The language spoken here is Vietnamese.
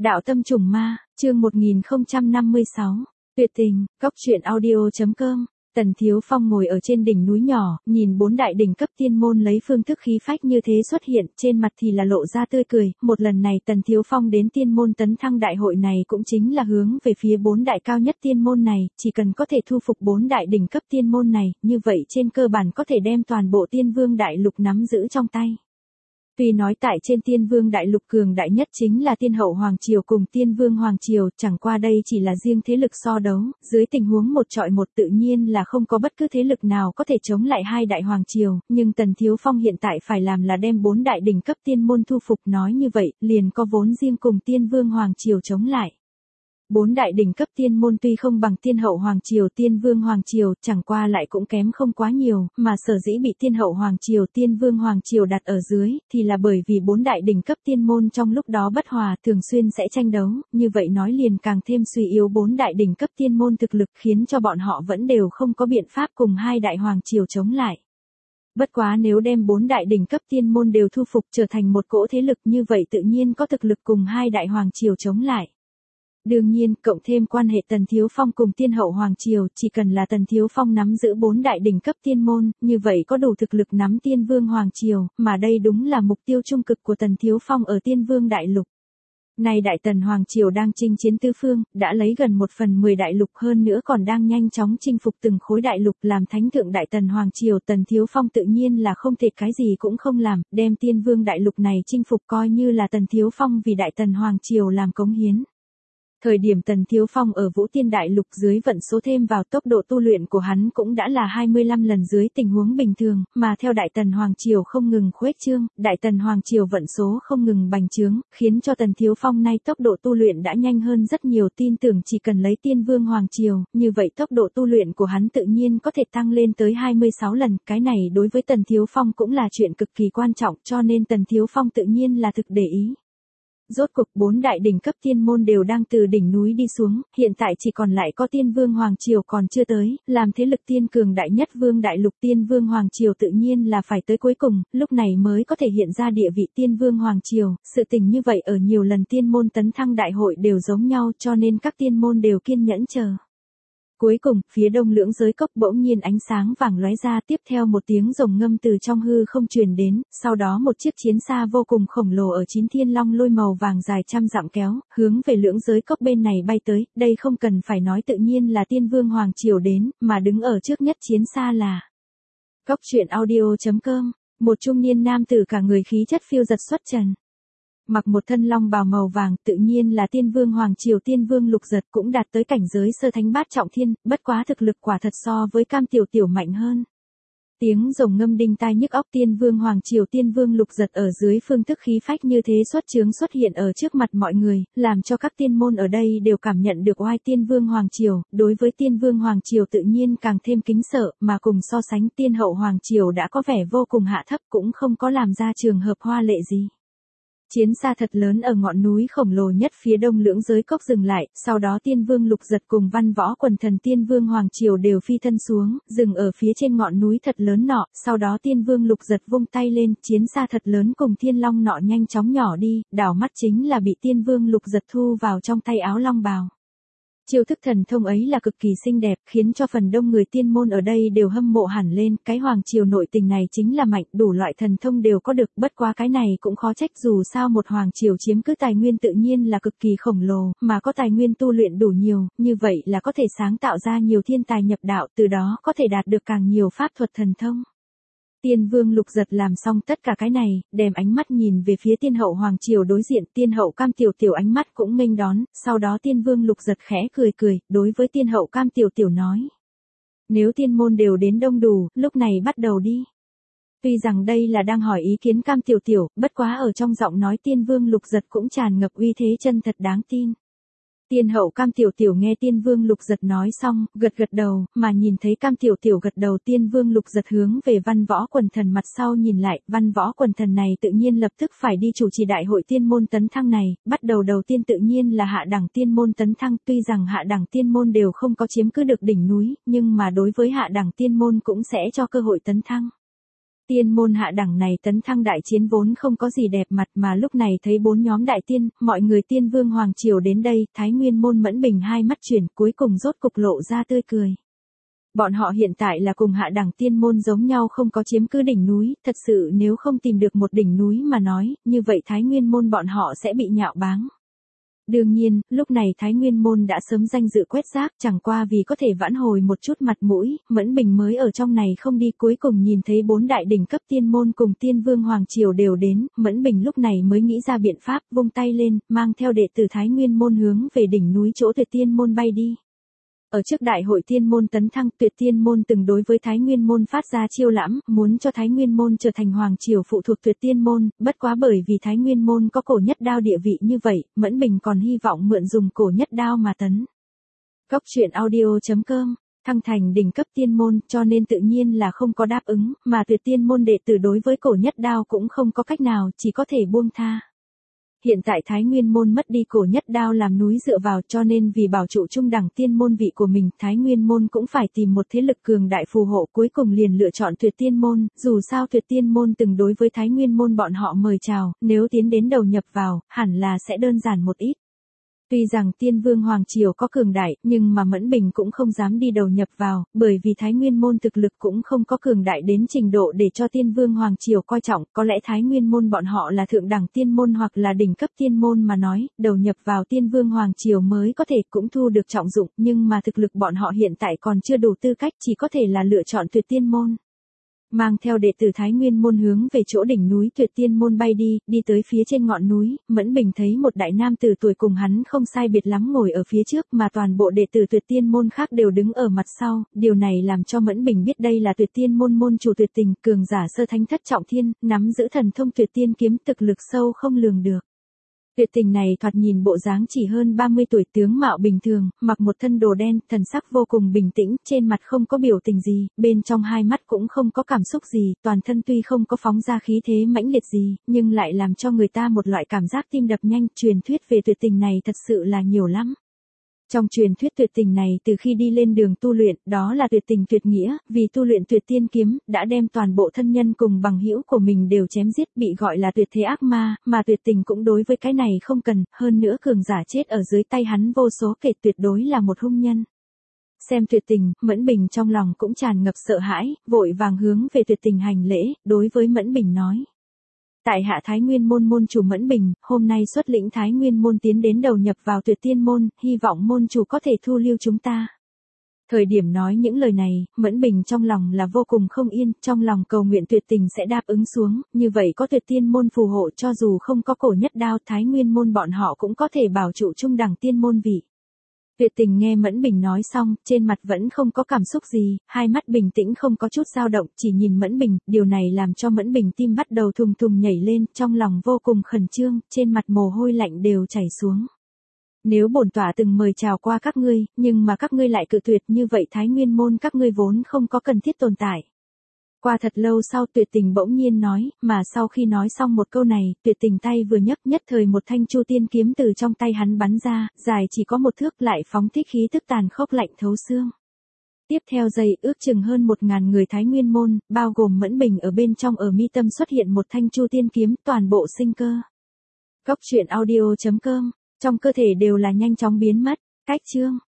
Đạo tâm trùng ma, chương 1056. Tuyệt tình, góc truyện audio.com. Tần Thiếu Phong ngồi ở trên đỉnh núi nhỏ, nhìn 4 đại đỉnh cấp tiên môn lấy phương thức khí phách như thế xuất hiện, trên mặt thì là lộ ra tươi cười. Một lần này Tần Thiếu Phong đến tiên môn tấn thăng đại hội này cũng chính là hướng về phía 4 đại cao nhất tiên môn này, chỉ cần có thể thu phục 4 đại đỉnh cấp tiên môn này, như vậy trên cơ bản có thể đem toàn bộ tiên vương đại lục nắm giữ trong tay. Tuy nói tại trên tiên vương đại lục cường đại nhất chính là tiên hậu Hoàng Triều cùng tiên vương Hoàng Triều, chẳng qua đây chỉ là riêng thế lực so đấu, dưới tình huống một trọi một tự nhiên là không có bất cứ thế lực nào có thể chống lại hai đại Hoàng Triều, nhưng Tần Thiếu Phong hiện tại phải làm là đem 4 đại đỉnh cấp tiên môn thu phục, nói như vậy, liền có vốn riêng cùng tiên vương Hoàng Triều chống lại. 4 đại đỉnh cấp tiên môn tuy không bằng tiên hậu Hoàng Triều, tiên vương Hoàng Triều, chẳng qua lại cũng kém không quá nhiều, mà sở dĩ bị tiên hậu Hoàng Triều, tiên vương Hoàng Triều đặt ở dưới, thì là bởi vì 4 đại đỉnh cấp tiên môn trong lúc đó bất hòa, thường xuyên sẽ tranh đấu, như vậy nói liền càng thêm suy yếu 4 đại đỉnh cấp tiên môn thực lực, khiến cho bọn họ vẫn đều không có biện pháp cùng hai đại Hoàng Triều chống lại. Bất quá nếu đem 4 đại đỉnh cấp tiên môn đều thu phục trở thành một cỗ thế lực, như vậy tự nhiên có thực lực cùng hai đại Hoàng Triều chống lại. Đương nhiên, cộng thêm quan hệ Tần Thiếu Phong cùng tiên hậu Hoàng Triều, chỉ cần là Tần Thiếu Phong nắm giữ 4 đại đỉnh cấp tiên môn, như vậy có đủ thực lực nắm tiên vương Hoàng Triều, mà đây đúng là mục tiêu trung cực của Tần Thiếu Phong ở tiên vương đại lục. Nay đại Tần Hoàng Triều đang chinh chiến tứ phương, đã lấy gần 1/10 đại lục, hơn nữa còn đang nhanh chóng chinh phục từng khối đại lục, làm thánh thượng đại Tần Hoàng Triều. Tần Thiếu Phong tự nhiên là không thể cái gì cũng không làm, đem tiên vương đại lục này chinh phục coi như là Tần Thiếu Phong vì đại Tần Hoàng Triều làm cống hiến. Thời điểm Tần Thiếu Phong ở Vũ Tiên Đại Lục dưới vận số thêm vào, tốc độ tu luyện của hắn cũng đã là 25 lần dưới tình huống bình thường, mà theo Đại Tần Hoàng Triều không ngừng khuếch trương, Đại Tần Hoàng Triều vận số không ngừng bành trướng, khiến cho Tần Thiếu Phong nay tốc độ tu luyện đã nhanh hơn rất nhiều, tin tưởng chỉ cần lấy Tiên Vương Hoàng Triều, như vậy tốc độ tu luyện của hắn tự nhiên có thể tăng lên tới 26 lần, cái này đối với Tần Thiếu Phong cũng là chuyện cực kỳ quan trọng, cho nên Tần Thiếu Phong tự nhiên là thực để ý. Rốt cuộc 4 đại đỉnh cấp tiên môn đều đang từ đỉnh núi đi xuống, hiện tại chỉ còn lại có tiên vương Hoàng Triều còn chưa tới, làm thế lực tiên cường đại nhất vương đại lục, tiên vương Hoàng Triều tự nhiên là phải tới cuối cùng, lúc này mới có thể hiện ra địa vị tiên vương Hoàng Triều. Sự tình như vậy ở nhiều lần tiên môn tấn thăng đại hội đều giống nhau, cho nên các tiên môn đều kiên nhẫn chờ. Cuối cùng, phía đông lưỡng giới cốc bỗng nhiên ánh sáng vàng lóe ra, tiếp theo một tiếng rồng ngâm từ trong hư không truyền đến, sau đó một chiếc chiến xa vô cùng khổng lồ ở 9 thiên long lôi màu vàng dài trăm dặm kéo, hướng về lưỡng giới cốc bên này bay tới, đây không cần phải nói tự nhiên là tiên vương Hoàng Triều đến, mà đứng ở trước nhất chiến xa là Góc truyện audio.com, một trung niên nam tử cả người khí chất phiêu giật xuất trần. Mặc một thân long bào màu vàng, tự nhiên là tiên vương Hoàng Triều, tiên vương Lục Giật, cũng đạt tới cảnh giới sơ thánh bát trọng thiên, bất quá thực lực quả thật so với Cam Tiểu Tiểu mạnh hơn. Tiếng rồng ngâm đinh tai nhức óc, tiên vương Hoàng Triều, tiên vương Lục Giật ở dưới phương thức khí phách như thế xuất hiện ở trước mặt mọi người, làm cho các tiên môn ở đây đều cảm nhận được oai tiên vương Hoàng Triều, đối với tiên vương Hoàng Triều tự nhiên càng thêm kính sợ, mà cùng so sánh tiên hậu Hoàng Triều đã có vẻ vô cùng hạ thấp, cũng không có làm ra trường hợp hoa lệ gì. Chiến xa thật lớn ở ngọn núi khổng lồ nhất phía đông lưỡng giới cốc dừng lại, sau đó tiên vương Lục Giật cùng văn võ quần thần tiên vương Hoàng Triều đều phi thân xuống, dừng ở phía trên ngọn núi thật lớn nọ, sau đó tiên vương Lục Giật vung tay lên, chiến xa thật lớn cùng thiên long nọ nhanh chóng nhỏ đi, đảo mắt chính là bị tiên vương Lục Giật thu vào trong tay áo long bào. Chiêu thức thần thông ấy là cực kỳ xinh đẹp, khiến cho phần đông người tiên môn ở đây đều hâm mộ hẳn lên, cái Hoàng Triều nội tình này chính là mạnh, đủ loại thần thông đều có được, bất quá cái này cũng khó trách, dù sao một Hoàng Triều chiếm cứ tài nguyên tự nhiên là cực kỳ khổng lồ, mà có tài nguyên tu luyện đủ nhiều, như vậy là có thể sáng tạo ra nhiều thiên tài nhập đạo, từ đó có thể đạt được càng nhiều pháp thuật thần thông. Tiên vương Lục Giật làm xong tất cả cái này, đem ánh mắt nhìn về phía tiên hậu Hoàng Triều đối diện, tiên hậu Cam Tiểu Tiểu ánh mắt cũng nghênh đón, sau đó tiên vương Lục Giật khẽ cười, đối với tiên hậu Cam Tiểu Tiểu nói. Nếu tiên môn đều đến đông đủ, lúc này bắt đầu đi. Tuy rằng đây là đang hỏi ý kiến Cam Tiểu Tiểu, bất quá ở trong giọng nói tiên vương Lục Giật cũng tràn ngập uy thế chân thật đáng tin. Tiên hậu Cam Tiểu Tiểu nghe tiên vương Lục Giật nói xong, gật đầu, mà nhìn thấy Cam Tiểu Tiểu gật đầu, tiên vương Lục Giật hướng về văn võ quần thần mặt sau nhìn lại, văn võ quần thần này tự nhiên lập tức phải đi chủ trì đại hội tiên môn tấn thăng này, bắt đầu đầu tiên tự nhiên là hạ đẳng tiên môn tấn thăng, tuy rằng hạ đẳng tiên môn đều không có chiếm cứ được đỉnh núi, nhưng mà đối với hạ đẳng tiên môn cũng sẽ cho cơ hội tấn thăng. Tiên môn hạ đẳng này tấn thăng đại chiến vốn không có gì đẹp mặt mà lúc này thấy 4 nhóm đại tiên, mọi người tiên vương hoàng triều đến đây, Thái Nguyên môn Mẫn Bình hai mắt chuyển cuối cùng rốt cục lộ ra tươi cười. Bọn họ hiện tại là cùng hạ đẳng tiên môn giống nhau không có chiếm cứ đỉnh núi, thật sự nếu không tìm được một đỉnh núi mà nói, như vậy Thái Nguyên môn bọn họ sẽ bị nhạo báng. Đương nhiên, lúc này Thái Nguyên môn đã sớm danh dự quét rác, chẳng qua vì có thể vãn hồi một chút mặt mũi, Mẫn Bình mới ở trong này không đi, cuối cùng nhìn thấy 4 đại đỉnh cấp tiên môn cùng tiên vương hoàng triều đều đến, Mẫn Bình lúc này mới nghĩ ra biện pháp, vung tay lên, mang theo đệ tử Thái Nguyên môn hướng về đỉnh núi chỗ Tuyệt Tiên môn bay đi. Ở trước đại hội tiên môn tấn thăng, Tuyệt Tiên môn từng đối với Thái Nguyên môn phát ra chiêu lãm, muốn cho Thái Nguyên môn trở thành hoàng triều phụ thuộc Tuyệt Tiên môn, bất quá bởi vì Thái Nguyên môn có cổ nhất đao địa vị như vậy, Mẫn Bình còn hy vọng mượn dùng cổ nhất đao mà tấn. Góc truyện audio.com thăng thành đỉnh cấp tiên môn, cho nên tự nhiên là không có đáp ứng, mà Tuyệt Tiên môn đệ tử đối với cổ nhất đao cũng không có cách nào, chỉ có thể buông tha. Hiện tại Thái Nguyên môn mất đi cổ nhất đao làm núi dựa vào, cho nên vì bảo trụ trung đẳng tiên môn vị của mình, Thái Nguyên môn cũng phải tìm một thế lực cường đại phù hộ, cuối cùng liền lựa chọn Tuyệt Tiên môn, dù sao Tuyệt Tiên môn từng đối với Thái Nguyên môn bọn họ mời chào, nếu tiến đến đầu nhập vào, hẳn là sẽ đơn giản một ít. Tuy rằng tiên vương hoàng triều có cường đại, nhưng mà Mẫn Bình cũng không dám đi đầu nhập vào, bởi vì Thái Nguyên môn thực lực cũng không có cường đại đến trình độ để cho tiên vương hoàng triều coi trọng, có lẽ Thái Nguyên môn bọn họ là thượng đẳng tiên môn hoặc là đỉnh cấp tiên môn mà nói, đầu nhập vào tiên vương hoàng triều mới có thể cũng thu được trọng dụng, nhưng mà thực lực bọn họ hiện tại còn chưa đủ tư cách, chỉ có thể là lựa chọn Tuyệt Tiên môn. Mang theo đệ tử Thái Nguyên môn hướng về chỗ đỉnh núi Tuyệt Tiên môn bay đi, đi tới phía trên ngọn núi, Mẫn Bình thấy một đại nam tử tuổi cùng hắn không sai biệt lắm ngồi ở phía trước, mà toàn bộ đệ tử Tuyệt Tiên môn khác đều đứng ở mặt sau, điều này làm cho Mẫn Bình biết đây là Tuyệt Tiên môn môn chủ Tuyệt Tình, cường giả sơ thánh thất trọng thiên, nắm giữ thần thông Tuyệt Tiên kiếm, thực lực sâu không lường được. Tuyệt Tình này thoạt nhìn bộ dáng chỉ hơn 30 tuổi, tướng mạo bình thường, mặc một thân đồ đen, thần sắc vô cùng bình tĩnh, trên mặt không có biểu tình gì, bên trong hai mắt cũng không có cảm xúc gì, toàn thân tuy không có phóng ra khí thế mãnh liệt gì, nhưng lại làm cho người ta một loại cảm giác tim đập nhanh, truyền thuyết về Tuyệt Tình này thật sự là nhiều lắm. Trong truyền thuyết Tuyệt Tình này từ khi đi lên đường tu luyện, đó là tuyệt tình tuyệt nghĩa, vì tu luyện Tuyệt Tiên kiếm, đã đem toàn bộ thân nhân cùng bằng hữu của mình đều chém giết, bị gọi là tuyệt thế ác ma, mà Tuyệt Tình cũng đối với cái này không cần, hơn nữa cường giả chết ở dưới tay hắn vô số kể, tuyệt đối là một hung nhân. Xem Tuyệt Tình, Mẫn Bình trong lòng cũng tràn ngập sợ hãi, vội vàng hướng về Tuyệt Tình hành lễ, đối với Mẫn Bình nói. Tại hạ Thái Nguyên môn môn chủ Mẫn Bình, hôm nay xuất lĩnh Thái Nguyên môn tiến đến đầu nhập vào Tuyệt Tiên môn, hy vọng môn chủ có thể thu lưu chúng ta. Thời điểm nói những lời này, Mẫn Bình trong lòng là vô cùng không yên, trong lòng cầu nguyện Tuyệt Tình sẽ đáp ứng xuống, như vậy có Tuyệt Tiên môn phù hộ, cho dù không có cổ nhất đao, Thái Nguyên môn bọn họ cũng có thể bảo trụ trung đẳng tiên môn vị. Tuyệt Tình nghe Mẫn Bình nói xong, trên mặt vẫn không có cảm xúc gì, hai mắt bình tĩnh không có chút dao động, chỉ nhìn Mẫn Bình, điều này làm cho Mẫn Bình tim bắt đầu thùng thùng nhảy lên, trong lòng vô cùng khẩn trương, trên mặt mồ hôi lạnh đều chảy xuống. Nếu bổn tọa từng mời chào qua các ngươi, nhưng mà các ngươi lại cự tuyệt, như vậy Thái Nguyên môn các ngươi vốn không có cần thiết tồn tại. Qua thật lâu sau Tuyệt Tình bỗng nhiên nói, mà sau khi nói xong một câu này, Tuyệt Tình tay vừa nhấc, nhất thời một thanh Chu Tiên kiếm từ trong tay hắn bắn ra, dài chỉ có 1 thước, lại phóng thích khí tức tàn khốc lạnh thấu xương. Tiếp theo giây, ước chừng hơn 1000 người Thái Nguyên môn, bao gồm Mẫn Bình ở bên trong, ở mi tâm xuất hiện một thanh Chu Tiên kiếm, toàn bộ sinh cơ. Góc truyện audio.com, trong cơ thể đều là nhanh chóng biến mất. Cách chương